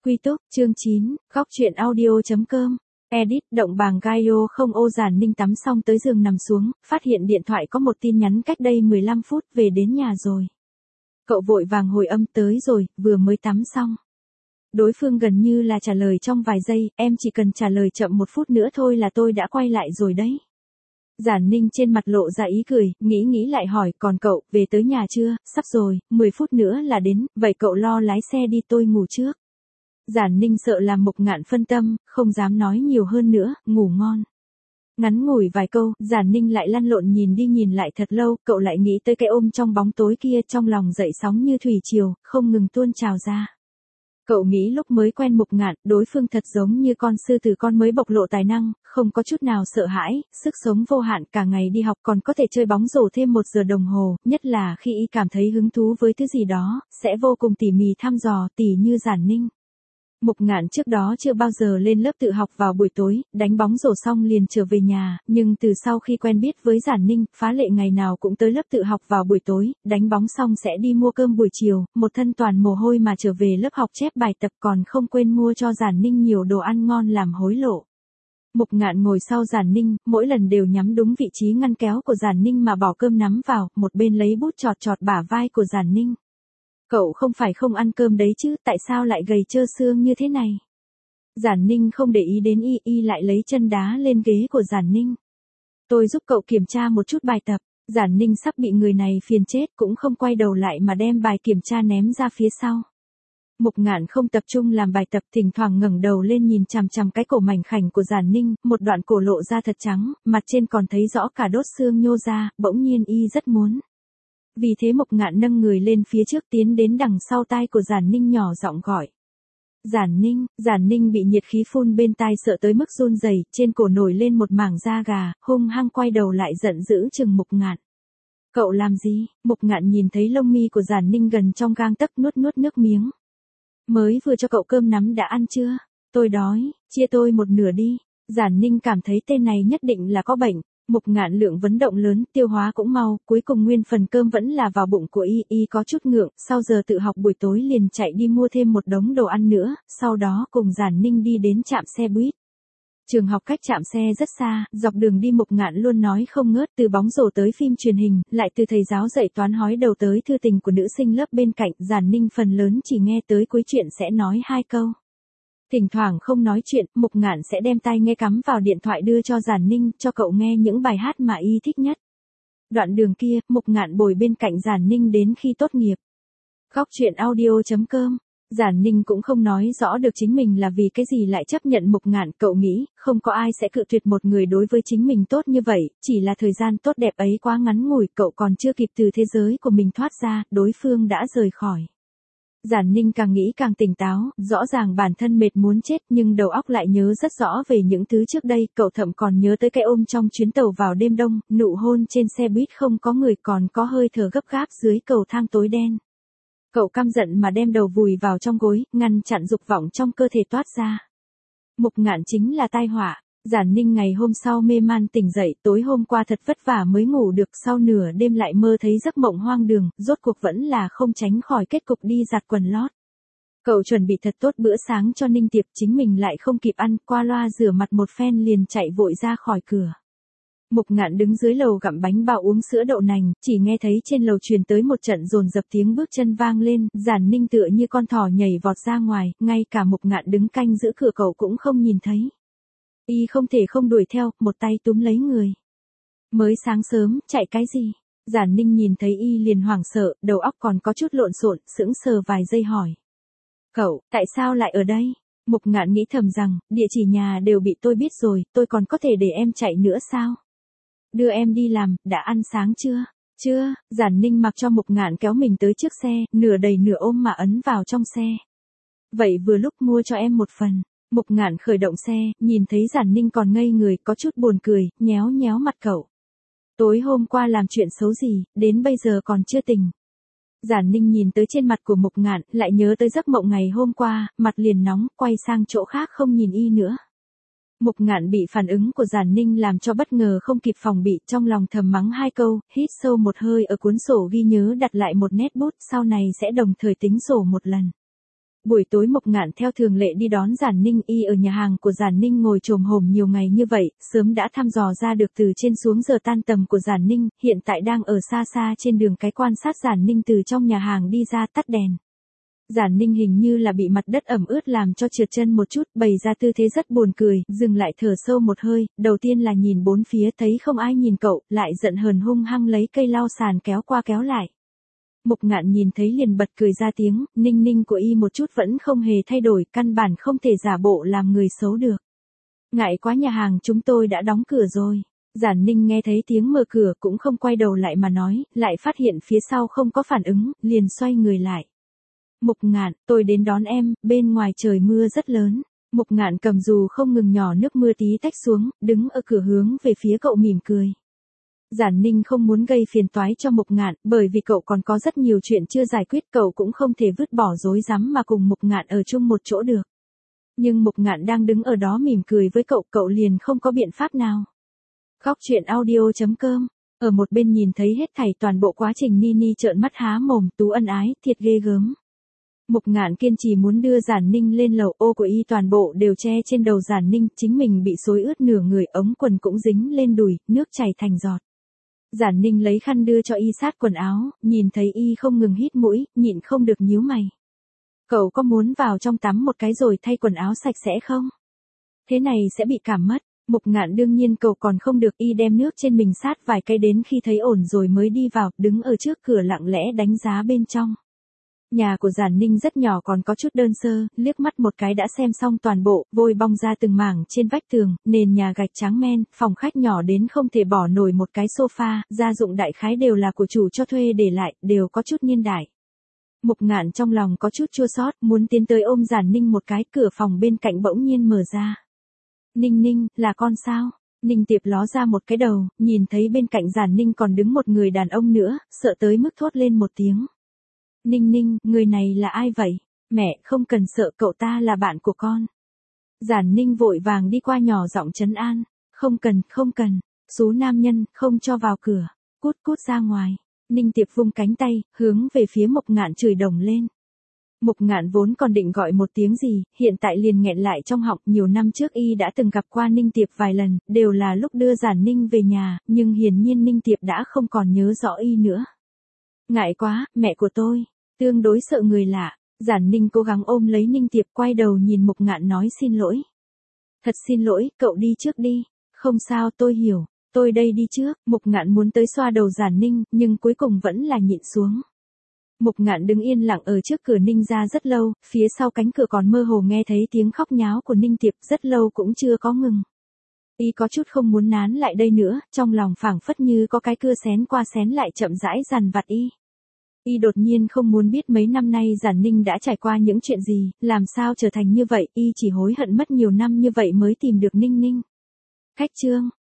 Quy túc, chương 9, góc truyện audio.com. Edit, động bàng Gaio không ô Giản Ninh tắm xong tới giường nằm xuống, phát hiện điện thoại có một tin nhắn cách đây 15 phút, về đến nhà rồi. Cậu vội vàng hồi âm tới rồi, vừa mới tắm xong. Đối phương gần như là trả lời trong vài giây, em chỉ cần trả lời chậm 1 phút nữa thôi là tôi đã quay lại rồi đấy. Giản Ninh trên mặt lộ ra ý cười, nghĩ lại hỏi, còn cậu, về tới nhà chưa, sắp rồi, 10 phút nữa là đến, vậy cậu lo lái xe đi tôi ngủ trước. Giản Ninh sợ làm Mộc Ngạn phân tâm, không dám nói nhiều hơn nữa, ngủ ngon. Ngắn ngủi vài câu, Giản Ninh lại lăn lộn nhìn đi nhìn lại thật lâu, cậu lại nghĩ tới cái ôm trong bóng tối kia, trong lòng dậy sóng như thủy triều, không ngừng tuôn trào ra. Cậu nghĩ lúc mới quen Mộc Ngạn, đối phương thật giống như con sư tử con mới bộc lộ tài năng, không có chút nào sợ hãi, sức sống vô hạn, cả ngày đi học còn có thể chơi bóng rổ thêm 1 giờ đồng hồ, nhất là khi y cảm thấy hứng thú với thứ gì đó, sẽ vô cùng tỉ mỉ thăm dò, tỉ như Giản Ninh. Mộc Ngạn trước đó chưa bao giờ lên lớp tự học vào buổi tối, đánh bóng rổ xong liền trở về nhà, nhưng từ sau khi quen biết với Giản Ninh, phá lệ ngày nào cũng tới lớp tự học vào buổi tối, đánh bóng xong sẽ đi mua cơm buổi chiều, một thân toàn mồ hôi mà trở về lớp học chép bài tập, còn không quên mua cho Giản Ninh nhiều đồ ăn ngon làm hối lộ. Mộc Ngạn ngồi sau Giản Ninh, mỗi lần đều nhắm đúng vị trí ngăn kéo của Giản Ninh mà bỏ cơm nắm vào, một bên lấy bút chọt chọt bả vai của Giản Ninh. Cậu không phải không ăn cơm đấy chứ, tại sao lại gầy trơ xương như thế này? Giản Ninh không để ý đến y lại lấy chân đá lên ghế của Giản Ninh. Tôi giúp cậu kiểm tra một chút bài tập. Giản Ninh sắp bị người này phiền chết, cũng không quay đầu lại mà đem bài kiểm tra ném ra phía sau. Mộc Ngạn không tập trung làm bài tập, thỉnh thoảng ngẩng đầu lên nhìn chằm chằm cái cổ mảnh khảnh của Giản Ninh, một đoạn cổ lộ ra thật trắng, mặt trên còn thấy rõ cả đốt xương nhô ra, bỗng nhiên y rất muốn. Vì thế Mộc Ngạn nâng người lên phía trước tiến đến đằng sau tai của Giản Ninh nhỏ giọng gọi. Giản Ninh bị nhiệt khí phun bên tai sợ tới mức run rẩy, trên cổ nổi lên một mảng da gà, hung hăng quay đầu lại giận dữ chừng Mộc Ngạn. Cậu làm gì? Mộc Ngạn nhìn thấy lông mi của Giản Ninh gần trong gang tấc, nuốt nước miếng. Mới vừa cho cậu cơm nắm đã ăn chưa? Tôi đói, chia tôi 1/2 đi. Giản Ninh cảm thấy tên này nhất định là có bệnh. Mộc Ngạn lượng vấn động lớn, tiêu hóa cũng mau, cuối cùng nguyên phần cơm vẫn là vào bụng của y có chút ngượng, sau giờ tự học buổi tối liền chạy đi mua thêm một đống đồ ăn nữa, sau đó cùng Giản Ninh đi đến trạm xe buýt. Trường học cách trạm xe rất xa, dọc đường đi Mộc Ngạn luôn nói không ngớt, từ bóng rổ tới phim truyền hình, lại từ thầy giáo dạy toán hói đầu tới thư tình của nữ sinh lớp bên cạnh, Giản Ninh phần lớn chỉ nghe tới cuối chuyện sẽ nói 2 câu. Thỉnh thoảng không nói chuyện, Mộc Ngạn sẽ đem tai nghe cắm vào điện thoại đưa cho Giản Ninh, cho cậu nghe những bài hát mà y thích nhất. Đoạn đường kia, Mộc Ngạn bồi bên cạnh Giản Ninh đến khi tốt nghiệp. Góc truyện audio.com. Giản Ninh cũng không nói rõ được chính mình là vì cái gì lại chấp nhận Mộc Ngạn, cậu nghĩ, không có ai sẽ cự tuyệt một người đối với chính mình tốt như vậy, chỉ là thời gian tốt đẹp ấy quá ngắn ngủi, cậu còn chưa kịp từ thế giới của mình thoát ra, đối phương đã rời khỏi. Giản Ninh càng nghĩ càng tỉnh táo, rõ ràng bản thân mệt muốn chết nhưng đầu óc lại nhớ rất rõ về những thứ trước đây, cậu thậm còn nhớ tới cái ôm trong chuyến tàu vào đêm đông, nụ hôn trên xe buýt không có người, còn có hơi thở gấp gáp dưới cầu thang tối đen. Cậu căm giận mà đem đầu vùi vào trong gối, ngăn chặn dục vọng trong cơ thể toát ra. Mộc Ngạn chính là tai họa. Giản Ninh ngày hôm sau mê man tỉnh dậy, tối hôm qua thật vất vả mới ngủ được, sau nửa đêm lại mơ thấy giấc mộng hoang đường, rốt cuộc vẫn là không tránh khỏi kết cục đi giặt quần lót. Cậu chuẩn bị thật tốt bữa sáng cho Ninh Tiệp, chính mình lại không kịp ăn, qua loa rửa mặt một phen liền chạy vội ra khỏi cửa. Mộc Ngạn đứng dưới lầu gặm bánh bao uống sữa đậu nành, chỉ nghe thấy trên lầu truyền tới một trận dồn dập tiếng bước chân vang lên, Giản Ninh tựa như con thỏ nhảy vọt ra ngoài, ngay cả Mộc Ngạn đứng canh giữ cửa cậu cũng không nhìn thấy. Y không thể không đuổi theo, một tay túm lấy người. Mới sáng sớm, chạy cái gì? Giản Ninh nhìn thấy y liền hoảng sợ, đầu óc còn có chút lộn xộn, sững sờ vài giây hỏi. Cậu, tại sao lại ở đây? Mộc Ngạn nghĩ thầm rằng, địa chỉ nhà đều bị tôi biết rồi, tôi còn có thể để em chạy nữa sao? Đưa em đi làm, đã ăn sáng chưa? Chưa. Giản Ninh mặc cho Mộc Ngạn kéo mình tới trước xe, nửa đầy nửa ôm mà ấn vào trong xe. Vậy vừa lúc mua cho em một phần. Mộc Ngạn khởi động xe, nhìn thấy Giản Ninh còn ngây người, có chút buồn cười, nhéo nhéo mặt cậu. Tối hôm qua làm chuyện xấu gì, đến bây giờ còn chưa tỉnh. Giản Ninh nhìn tới trên mặt của Mộc Ngạn, lại nhớ tới giấc mộng ngày hôm qua, mặt liền nóng, quay sang chỗ khác không nhìn y nữa. Mộc Ngạn bị phản ứng của Giản Ninh làm cho bất ngờ không kịp phòng bị, trong lòng thầm mắng 2 câu, hít sâu một hơi ở cuốn sổ ghi nhớ đặt lại một nét bút, sau này sẽ đồng thời tính sổ một lần. Buổi tối Mộc Ngạn theo thường lệ đi đón Giản Ninh, y ở nhà hàng của Giản Ninh ngồi chồm hổm nhiều ngày như vậy, sớm đã thăm dò ra được từ trên xuống giờ tan tầm của Giản Ninh, hiện tại đang ở xa xa trên đường cái quan sát Giản Ninh từ trong nhà hàng đi ra tắt đèn. Giản Ninh hình như là bị mặt đất ẩm ướt làm cho trượt chân một chút, bày ra tư thế rất buồn cười, dừng lại thở sâu một hơi, đầu tiên là nhìn bốn phía thấy không ai nhìn cậu, lại giận hờn hung hăng lấy cây lau sàn kéo qua kéo lại. Mộc Ngạn nhìn thấy liền bật cười ra tiếng, Ninh Ninh của y một chút vẫn không hề thay đổi, căn bản không thể giả bộ làm người xấu được. Ngại quá, nhà hàng chúng tôi đã đóng cửa rồi. Giản Ninh nghe thấy tiếng mở cửa cũng không quay đầu lại mà nói, lại phát hiện phía sau không có phản ứng, liền xoay người lại. Mộc Ngạn, tôi đến đón em, bên ngoài trời mưa rất lớn. Mộc Ngạn cầm dù không ngừng nhỏ nước mưa tí tách xuống, đứng ở cửa hướng về phía cậu mỉm cười. Giản Ninh không muốn gây phiền toái cho Mộc Ngạn, bởi vì cậu còn có rất nhiều chuyện chưa giải quyết, cậu cũng không thể vứt bỏ rối rắm mà cùng Mộc Ngạn ở chung một chỗ được. Nhưng Mộc Ngạn đang đứng ở đó mỉm cười với cậu, cậu liền không có biện pháp nào. Góc truyện audio.com. Ở một bên nhìn thấy hết thảy toàn bộ quá trình, Nini trợn mắt há mồm, Tú ân ái, thiệt ghê gớm. Mộc Ngạn kiên trì muốn đưa Giản Ninh lên lầu, ô của y toàn bộ đều che trên đầu Giản Ninh, chính mình bị xối ướt nửa người, ống quần cũng dính lên đùi, nước chảy thành giọt. Giản Ninh lấy khăn đưa cho y sát quần áo, nhìn thấy y không ngừng hít mũi, nhịn không được nhíu mày. Cậu có muốn vào trong tắm một cái rồi thay quần áo sạch sẽ không? Thế này sẽ bị cảm mất. Mộc Ngạn đương nhiên cậu còn không được, y đem nước trên mình sát vài cái, đến khi thấy ổn rồi mới đi vào, đứng ở trước cửa lặng lẽ đánh giá bên trong. Nhà của Giản Ninh rất nhỏ, còn có chút đơn sơ, liếc mắt một cái đã xem xong toàn bộ, vôi bong ra từng mảng trên vách tường, nền nhà gạch trắng men, phòng khách nhỏ đến không thể bỏ nổi một cái sofa, gia dụng đại khái đều là của chủ cho thuê để lại, đều có chút niên đại. Mộc Ngạn trong lòng có chút chua xót, muốn tiến tới ôm Giản Ninh một cái, cửa phòng bên cạnh bỗng nhiên mở ra. Ninh Ninh, là con sao? Ninh Tiệp ló ra một cái đầu, nhìn thấy bên cạnh Giản Ninh còn đứng một người đàn ông nữa, sợ tới mức thốt lên một tiếng. Ninh Ninh, người này là ai vậy? Mẹ, không cần sợ, cậu ta là bạn của con. Giản Ninh vội vàng đi qua nhỏ giọng trấn an. Không cần, không cần. Số nam nhân, không cho vào cửa. Cút cút ra ngoài. Ninh Tiệp vung cánh tay, hướng về phía Mộc Ngạn chửi đồng lên. Mộc Ngạn vốn còn định gọi một tiếng gì, hiện tại liền nghẹn lại trong họng. Nhiều năm trước y đã từng gặp qua Ninh Tiệp vài lần, đều là lúc đưa Giản Ninh về nhà, nhưng hiển nhiên Ninh Tiệp đã không còn nhớ rõ y nữa. Ngại quá, mẹ của tôi. Tương đối sợ người lạ, Giản Ninh cố gắng ôm lấy Ninh Tiệp, quay đầu nhìn Mộc Ngạn nói xin lỗi. Thật xin lỗi, cậu đi trước đi. Không sao, tôi hiểu, tôi đây đi trước. Mộc Ngạn muốn tới xoa đầu Giản Ninh, nhưng cuối cùng vẫn là nhịn xuống. Mộc Ngạn đứng yên lặng ở trước cửa Ninh ra rất lâu, phía sau cánh cửa còn mơ hồ nghe thấy tiếng khóc nháo của Ninh Tiệp, rất lâu cũng chưa có ngừng. Y có chút không muốn nán lại đây nữa, trong lòng phảng phất như có cái cưa xén qua xén lại chậm rãi dằn vặt y. Y đột nhiên không muốn biết mấy năm nay Giản Ninh đã trải qua những chuyện gì, làm sao trở thành như vậy, y chỉ hối hận mất nhiều năm như vậy mới tìm được Ninh Ninh. Khách trương.